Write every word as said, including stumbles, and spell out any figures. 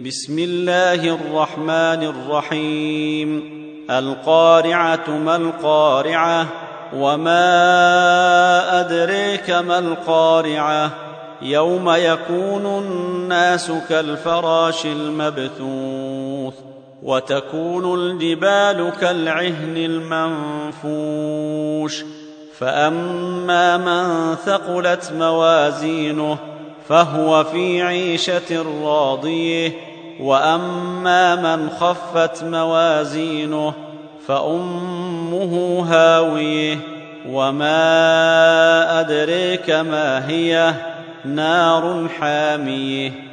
بسم الله الرحمن الرحيم. القارعة ما القارعة وما أدريك ما القارعة يوم يكون الناس كالفراش المبثوث وتكون الجبال كالعهن المنفوش فأما من ثقلت موازينه فهو في عيشة راضية وأما من خفت موازينه فأمه هاوية وما أدريك ما هي نار حامية.